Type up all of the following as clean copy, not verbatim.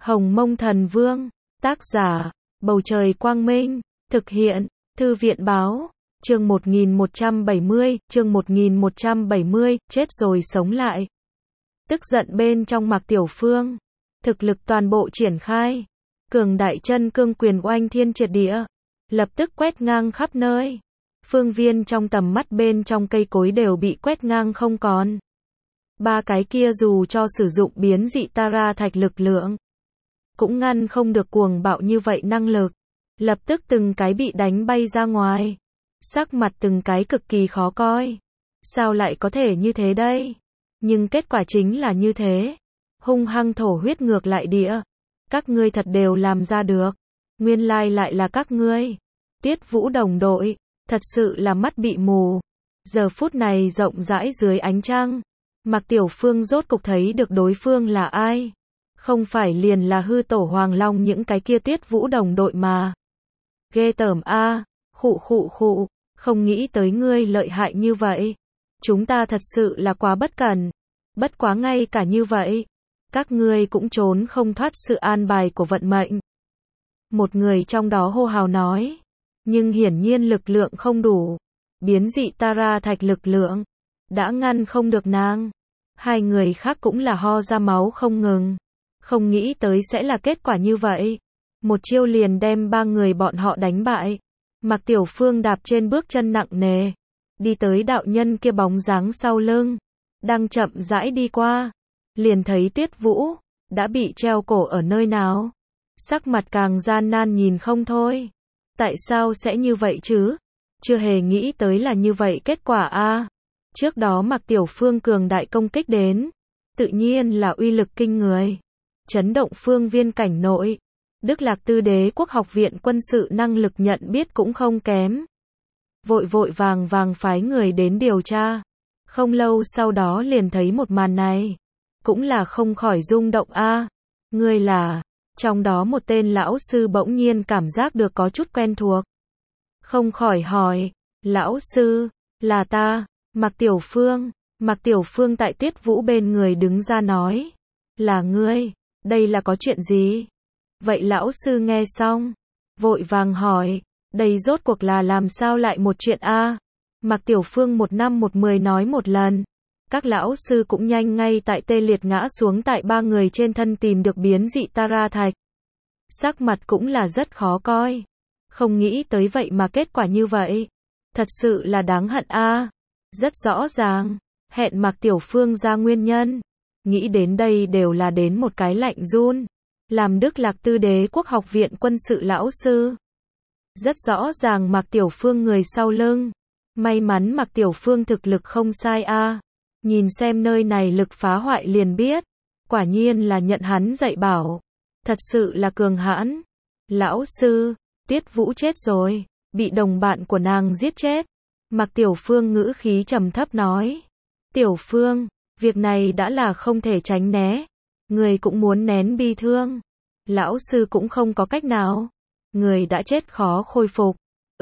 Hồng Mông Thần Vương, tác giả, Bầu Trời Quang Minh, thực hiện, Thư viện Báo, chương 1170, chết rồi sống lại. Tức giận bên trong Mạc Tiểu Phương, thực lực toàn bộ triển khai, cường đại chân cương quyền oanh thiên triệt địa, lập tức quét ngang khắp nơi. Phương viên trong tầm mắt bên trong cây cối đều bị quét ngang không còn. Ba cái kia dù cho sử dụng biến dị Tara thạch lực lượng, cũng ngăn không được cuồng bạo như vậy năng lực. Lập tức từng cái bị đánh bay ra ngoài. Sắc mặt từng cái cực kỳ khó coi. Sao lại có thể như thế đây? Nhưng kết quả chính là như thế. Hung hăng thổ huyết ngược lại địa. Các ngươi thật đều làm ra được. Nguyên lai lại là các ngươi. Tiết Vũ đồng đội, thật sự là mắt bị mù. Giờ phút này rộng rãi dưới ánh trăng, Mạc Tiểu Phương rốt cục thấy được đối phương là ai. Không phải liền là hư tổ Hoàng Long những cái kia Tiết Vũ đồng đội mà. Ghê tởm a, khụ, không nghĩ tới ngươi lợi hại như vậy. Chúng ta thật sự là quá bất cẩn. Bất quá ngay cả như vậy, các ngươi cũng trốn không thoát sự an bài của vận mệnh. Một người trong đó hô hào nói, nhưng hiển nhiên lực lượng không đủ. Biến dị Tara thạch lực lượng đã ngăn không được nàng. Hai người khác cũng là ho ra máu không ngừng. Không nghĩ tới sẽ là kết quả như vậy. Một chiêu liền đem ba người bọn họ đánh bại. Mạc Tiểu Phương đạp trên bước chân nặng nề, đi tới đạo nhân kia bóng dáng sau lưng, đang chậm rãi đi qua, liền thấy Tuyết Vũ đã bị treo cổ ở nơi nào. Sắc mặt càng gian nan nhìn không thôi. Tại sao sẽ như vậy chứ? Chưa hề nghĩ tới là như vậy kết quả a. Trước đó Mạc Tiểu Phương cường đại công kích đến, tự nhiên là uy lực kinh người, chấn động phương viên cảnh nội. Đức Lạc Tư Đế quốc học viện quân sự năng lực nhận biết cũng không kém. Vội vàng phái người đến điều tra. Không lâu sau đó liền thấy một màn này. Cũng là không khỏi rung động a. Ngươi là... Trong đó một tên lão sư bỗng nhiên cảm giác được có chút quen thuộc. Không khỏi hỏi, lão sư, là ta, Mạc Tiểu Phương. Mạc Tiểu Phương tại Tiết Vũ bên người đứng ra nói, là ngươi, đây là có chuyện gì? Vậy lão sư nghe xong, vội vàng hỏi, đây rốt cuộc là làm sao lại một chuyện a? Mạc Tiểu Phương một năm một mười nói một lần. Các lão sư cũng nhanh ngay tại tê liệt ngã xuống tại ba người trên thân tìm được biến dị Tara thạch. Sắc mặt cũng là rất khó coi. Không nghĩ tới vậy mà kết quả như vậy. Thật sự là đáng hận a. Rất rõ ràng, hẹn Mạc Tiểu Phương ra nguyên nhân. Nghĩ đến đây đều là đến một cái lạnh run. Làm Đức Lạc Tư Đế quốc học viện quân sự lão sư. Rất rõ ràng Mạc Tiểu Phương người sau lưng. May mắn Mạc Tiểu Phương thực lực không sai a. Nhìn xem nơi này lực phá hoại liền biết. Quả nhiên là nhận hắn dạy bảo. Thật sự là cường hãn. Lão sư, Tiết Vũ chết rồi. Bị đồng bạn của nàng giết chết. Mạc Tiểu Phương ngữ khí trầm thấp nói. Tiểu Phương, việc này đã là không thể tránh né. Người cũng muốn nén bi thương. Lão sư cũng không có cách nào. Người đã chết khó khôi phục.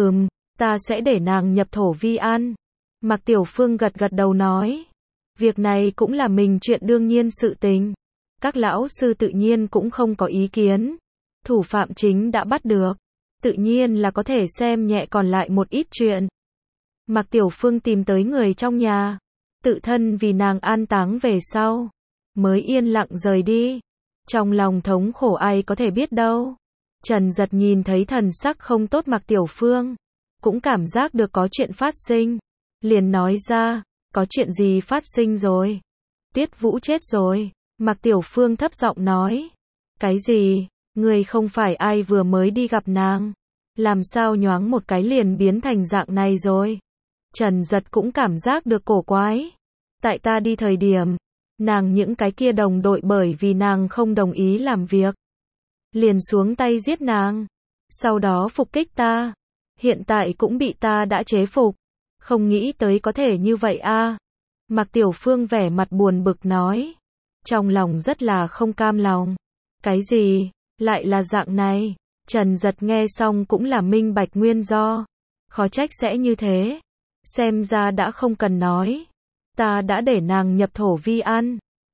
Ta sẽ để nàng nhập thổ vi an. Mạc Tiểu Phương gật đầu nói. Việc này cũng là mình chuyện đương nhiên sự tình. Các lão sư tự nhiên cũng không có ý kiến. Thủ phạm chính đã bắt được. Tự nhiên là có thể xem nhẹ còn lại một ít chuyện. Mạc Tiểu Phương tìm tới người trong nhà. Tự thân vì nàng an táng về sau. Mới yên lặng rời đi. Trong lòng thống khổ ai có thể biết đâu. Trần Giật nhìn thấy thần sắc không tốt Mạc Tiểu Phương. Cũng cảm giác được có chuyện phát sinh. Liền nói ra, có chuyện gì phát sinh rồi? Tiết Vũ chết rồi. Mạc Tiểu Phương thấp giọng nói. Cái gì? Người không phải ai vừa mới đi gặp nàng. Làm sao nhoáng một cái liền biến thành dạng này rồi? Trần Giật cũng cảm giác được cổ quái. Tại ta đi thời điểm, nàng những cái kia đồng đội bởi vì nàng không đồng ý làm việc. Liền xuống tay giết nàng. Sau đó phục kích ta. Hiện tại cũng bị ta đã chế phục. Không nghĩ tới có thể như vậy a. Mạc Tiểu Phương vẻ mặt buồn bực nói. Trong lòng rất là không cam lòng. Cái gì? Lại là dạng này. Trần Giật nghe xong cũng là minh bạch nguyên do. Khó trách sẽ như thế. Xem ra đã không cần nói. Ta đã để nàng nhập thổ vi an.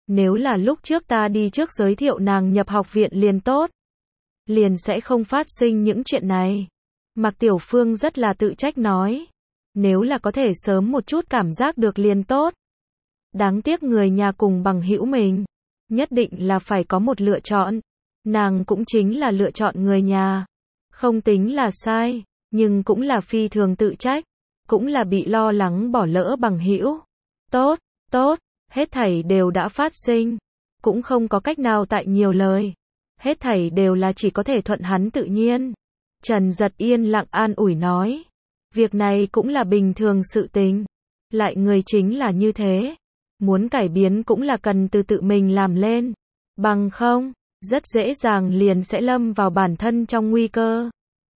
Nếu là lúc trước ta đi trước giới thiệu nàng nhập học viện liền tốt. Liền sẽ không phát sinh những chuyện này. Mạc Tiểu Phương rất là tự trách nói. Nếu là có thể sớm một chút cảm giác được liền tốt. Đáng tiếc người nhà cùng bằng hữu mình. Nhất định là phải có một lựa chọn. Nàng cũng chính là lựa chọn người nhà. Không tính là sai, nhưng cũng là phi thường tự trách. Cũng là bị lo lắng bỏ lỡ bằng hữu. Tốt, tốt, hết thảy đều đã phát sinh. Cũng không có cách nào tại nhiều lời. Hết thảy đều là chỉ có thể thuận hắn tự nhiên. Trần Giật yên lặng an ủi nói. Việc này cũng là bình thường sự tình. Lại người chính là như thế. Muốn cải biến cũng là cần từ tự mình làm lên. Bằng không, rất dễ dàng liền sẽ lâm vào bản thân trong nguy cơ.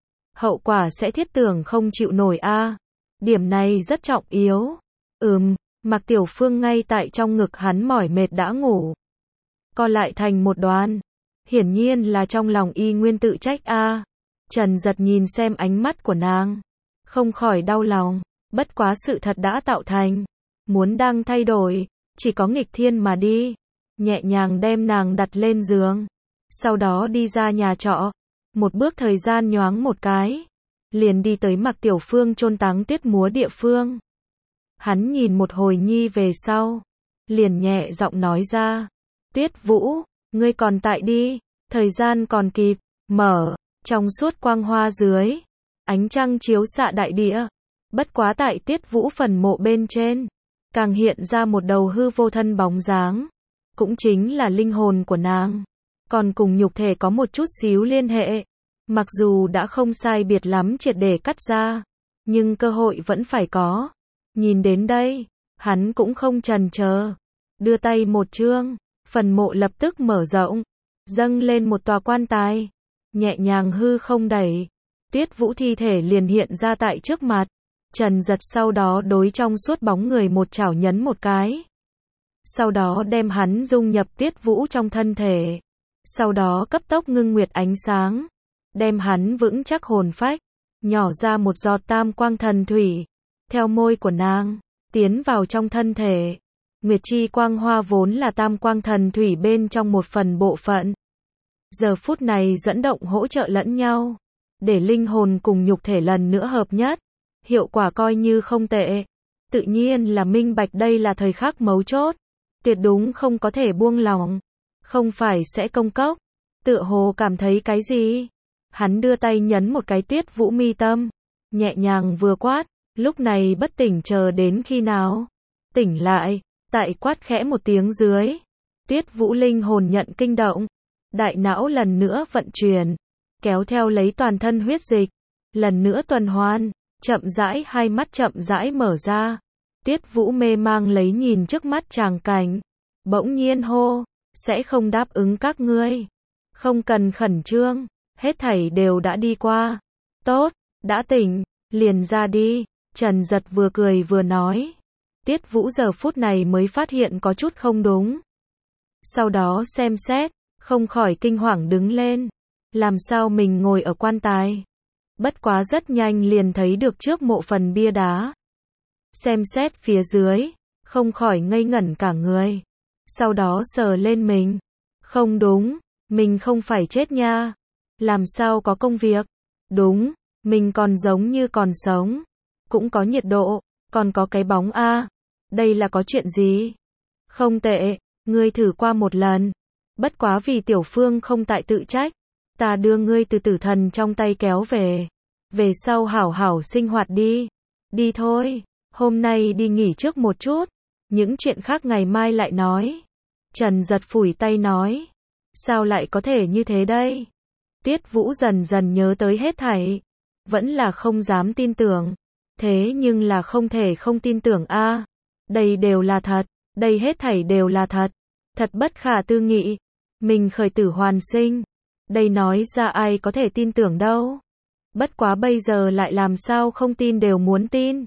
Hậu quả sẽ thiết tưởng không chịu nổi a. Điểm này rất trọng yếu. Mạc Tiểu Phương ngay tại trong ngực hắn mỏi mệt đã ngủ. Co lại thành một đoàn. Hiển nhiên là trong lòng y nguyên tự trách a. Trần Giật nhìn xem ánh mắt của nàng. Không khỏi đau lòng. Bất quá sự thật đã tạo thành. Muốn đang thay đổi. Chỉ có nghịch thiên mà đi. Nhẹ nhàng đem nàng đặt lên giường. Sau đó đi ra nhà trọ. Một bước thời gian nhoáng một cái. Liền đi tới Mạc Tiểu Phương chôn táng Tuyết múa địa phương. Hắn nhìn một hồi nhi về sau. Liền nhẹ giọng nói ra. Tuyết Vũ, ngươi còn tại đi. Thời gian còn kịp. Mở. Trong suốt quang hoa dưới. Ánh trăng chiếu xạ đại địa. Bất quá tại Tuyết Vũ phần mộ bên trên. Càng hiện ra một đầu hư vô thân bóng dáng. Cũng chính là linh hồn của nàng. Còn cùng nhục thể có một chút xíu liên hệ. Mặc dù đã không sai biệt lắm triệt để cắt ra. Nhưng cơ hội vẫn phải có. Nhìn đến đây. Hắn cũng không chần chờ. Đưa tay một chương. Phần mộ lập tức mở rộng. Dâng lên một tòa quan tài. Nhẹ nhàng hư không đẩy. Tuyết Vũ thi thể liền hiện ra tại trước mặt. Trần Giật sau đó đối trong suốt bóng người một chảo nhấn một cái. Sau đó đem hắn dung nhập Tuyết Vũ trong thân thể. Sau đó cấp tốc ngưng nguyệt ánh sáng. Đem hắn vững chắc hồn phách. Nhỏ ra một giọt tam quang thần thủy. Theo môi của nàng. Tiến vào trong thân thể. Nguyệt chi quang hoa vốn là tam quang thần thủy bên trong một phần bộ phận. Giờ phút này dẫn động hỗ trợ lẫn nhau. Để linh hồn cùng nhục thể lần nữa hợp nhất. Hiệu quả coi như không tệ. Tự nhiên là minh bạch đây là thời khắc mấu chốt. Tuyệt đúng không có thể buông lỏng. Không phải sẽ công cốc. Tựa hồ cảm thấy cái gì? Hắn đưa tay nhấn một cái Tuyết Vũ mi tâm. Nhẹ nhàng vừa quát. Lúc này bất tỉnh chờ đến khi nào? Tỉnh lại. Tại quát khẽ một tiếng dưới. Tuyết Vũ linh hồn nhận kinh động. Đại não lần nữa vận chuyển. Kéo theo lấy toàn thân huyết dịch. Lần nữa tuần hoàn. Chậm rãi hai mắt chậm rãi mở ra. Tuyết Vũ mê mang lấy nhìn trước mắt tràng cảnh. Bỗng nhiên hô. Sẽ không đáp ứng các ngươi. Không cần khẩn trương. Hết thảy đều đã đi qua. Tốt. Đã tỉnh. Liền ra đi. Trần Giật vừa cười vừa nói. Tuyết Vũ giờ phút này mới phát hiện có chút không đúng. Sau đó xem xét. Không khỏi kinh hoàng đứng lên. Làm sao mình ngồi ở quan tài? Bất quá rất nhanh liền thấy được trước mộ phần bia đá. Xem xét phía dưới. Không khỏi ngây ngẩn cả người. Sau đó sờ lên mình. Không đúng. Mình không phải chết nha. Làm sao có công việc? Đúng. Mình còn giống như còn sống. Cũng có nhiệt độ. Còn có cái bóng a. Đây là có chuyện gì? Không tệ. Ngươi thử qua một lần. Bất quá vì Tiểu Phương không tại tự trách. Ta đưa ngươi từ tử thần trong tay kéo về. Về sau hảo hảo sinh hoạt đi. Đi thôi. Hôm nay đi nghỉ trước một chút. Những chuyện khác ngày mai lại nói. Trần Giật phủi tay nói. Sao lại có thể như thế đây? Tuyết Vũ dần dần nhớ tới hết thảy. Vẫn là không dám tin tưởng. Thế nhưng là không thể không tin tưởng a. Đây đều là thật. Đây hết thảy đều là thật. Thật bất khả tư nghị. Mình khởi tử hoàn sinh. Đây nói ra ai có thể tin tưởng đâu. Bất quá bây giờ lại làm sao không tin đều muốn tin.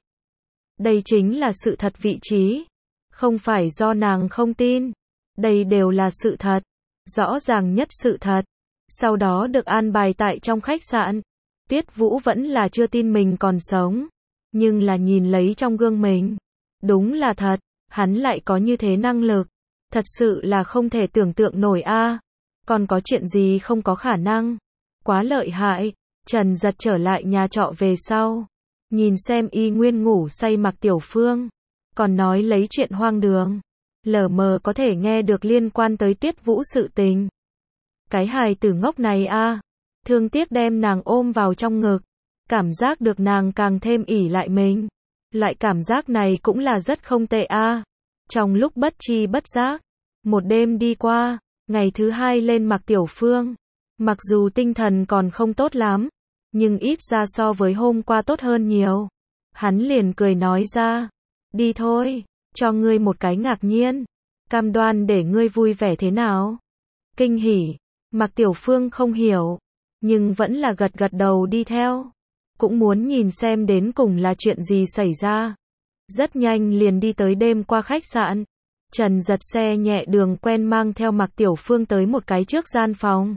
Đây chính là sự thật vị trí. Không phải do nàng không tin. Đây đều là sự thật. Rõ ràng nhất sự thật. Sau đó được an bài tại trong khách sạn. Tuyết Vũ vẫn là chưa tin mình còn sống. Nhưng là nhìn lấy trong gương mình. Đúng là thật. Hắn lại có như thế năng lực. Thật sự là không thể tưởng tượng nổi a. Còn có chuyện gì không có khả năng? Quá lợi hại. Trần Giật trở lại nhà trọ về sau, nhìn xem y nguyên ngủ say Mạc Tiểu Phương, còn nói lấy chuyện hoang đường, lờ mờ có thể nghe được liên quan tới Tuyết Vũ sự tình. Cái hài tử ngốc này a, thương tiếc đem nàng ôm vào trong ngực, cảm giác được nàng càng thêm ỷ lại mình. Loại cảm giác này cũng là rất không tệ a. Trong lúc bất tri bất giác, một đêm đi qua, ngày thứ hai lên Mạc Tiểu Phương, mặc dù tinh thần còn không tốt lắm, nhưng ít ra so với hôm qua tốt hơn nhiều. Hắn liền cười nói ra, đi thôi, cho ngươi một cái ngạc nhiên, cam đoan để ngươi vui vẻ thế nào. Kinh hỉ, Mạc Tiểu Phương không hiểu, nhưng vẫn là gật gật đầu đi theo, cũng muốn nhìn xem đến cùng là chuyện gì xảy ra. Rất nhanh liền đi tới đêm qua khách sạn. Trần Giật xe nhẹ đường quen mang theo Mạc Tiểu Phương tới một cái trước gian phòng.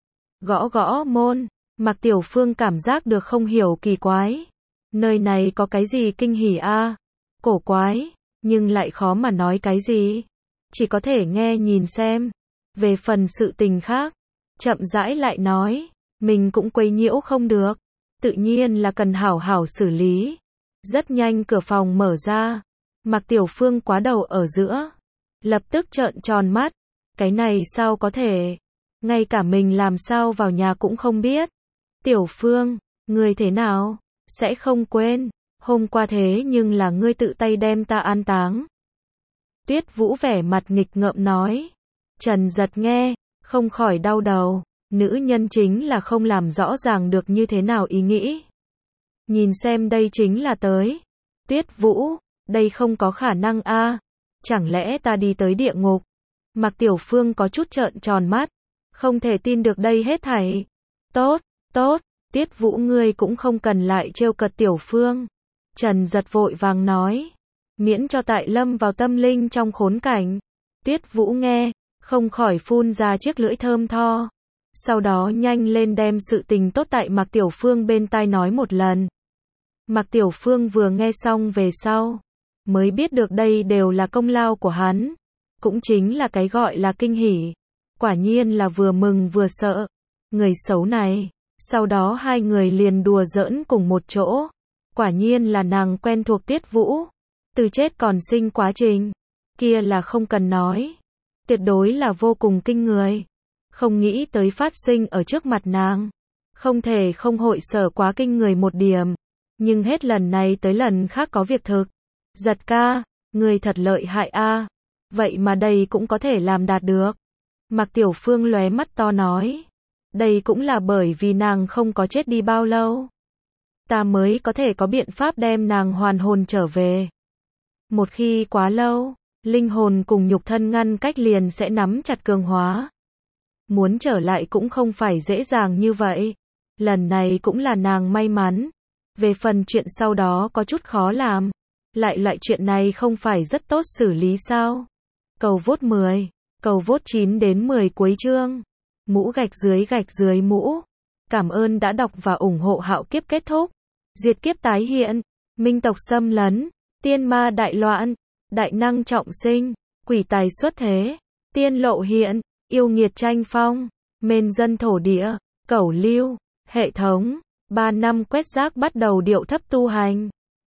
Gõ gõ môn, Mạc Tiểu Phương cảm giác được không hiểu kỳ quái. Nơi này có cái gì kinh hỉ a? Cổ quái, nhưng lại khó mà nói cái gì. Chỉ có thể nghe nhìn xem. Về phần sự tình khác, chậm rãi lại nói, mình cũng quấy nhiễu không được. Tự nhiên là cần hảo hảo xử lý. Rất nhanh cửa phòng mở ra. Mạc Tiểu Phương quá đầu ở giữa. Lập tức trợn tròn mắt. Cái này sao có thể? Ngay cả mình làm sao vào nhà cũng không biết. Tiểu Phương, ngươi thế nào? Sẽ không quên. Hôm qua thế nhưng là ngươi tự tay đem ta an táng. Tuyết Vũ vẻ mặt nghịch ngợm nói. Trần Giật nghe, không khỏi đau đầu. Nữ nhân chính là không làm rõ ràng được như thế nào ý nghĩ. Nhìn xem đây chính là tới. Tuyết Vũ, đây không có khả năng a. Chẳng lẽ ta đi tới địa ngục? Mạc Tiểu Phương có chút trợn tròn mắt. Không thể tin được đây hết thảy. Tốt, tốt, Tuyết Vũ ngươi cũng không cần lại trêu cợt Tiểu Phương. Trần Giật vội vàng nói. Miễn cho tại lâm vào tâm linh trong khốn cảnh. Tuyết Vũ nghe, không khỏi phun ra chiếc lưỡi thơm tho. Sau đó nhanh lên đem sự tình tốt tại Mạc Tiểu Phương bên tai nói một lần. Mạc Tiểu Phương vừa nghe xong về sau, mới biết được đây đều là công lao của hắn. Cũng chính là cái gọi là kinh hỉ. Quả nhiên là vừa mừng vừa sợ. Người xấu này. Sau đó hai người liền đùa giỡn cùng một chỗ. Quả nhiên là nàng quen thuộc Tuyết Vũ. Từ chết còn sinh quá trình. Kia là không cần nói. Tuyệt đối là vô cùng kinh người. Không nghĩ tới phát sinh ở trước mặt nàng. Không thể không hội sở quá kinh người một điểm. Nhưng hết lần này tới lần khác có việc thực. Giật ca, người thật lợi hại a. Vậy mà đây cũng có thể làm đạt được. Mạc Tiểu Phương lóe mắt to nói. Đây cũng là bởi vì nàng không có chết đi bao lâu. Ta mới có thể có biện pháp đem nàng hoàn hồn trở về. Một khi quá lâu, linh hồn cùng nhục thân ngăn cách liền sẽ nắm chặt cường hóa. Muốn trở lại cũng không phải dễ dàng như vậy. Lần này cũng là nàng may mắn. Về phần chuyện sau đó có chút khó làm. Lại loại chuyện này không phải rất tốt xử lý sao? Cầu vote 10, cầu vote 9 đến 10 cuối chương. Mũ gạch dưới mũ. Cảm ơn đã đọc và ủng hộ Hạo Kiếp kết thúc. Diệt kiếp tái hiện. Minh tộc xâm lấn. Tiên ma đại loạn. Đại năng trọng sinh. Quỷ tài xuất thế. Tiên lộ hiện. Yêu nghiệt tranh phong. Mên dân thổ địa. Cẩu lưu. Hệ thống. 3 năm quét rác bắt đầu điệu thấp tu hành.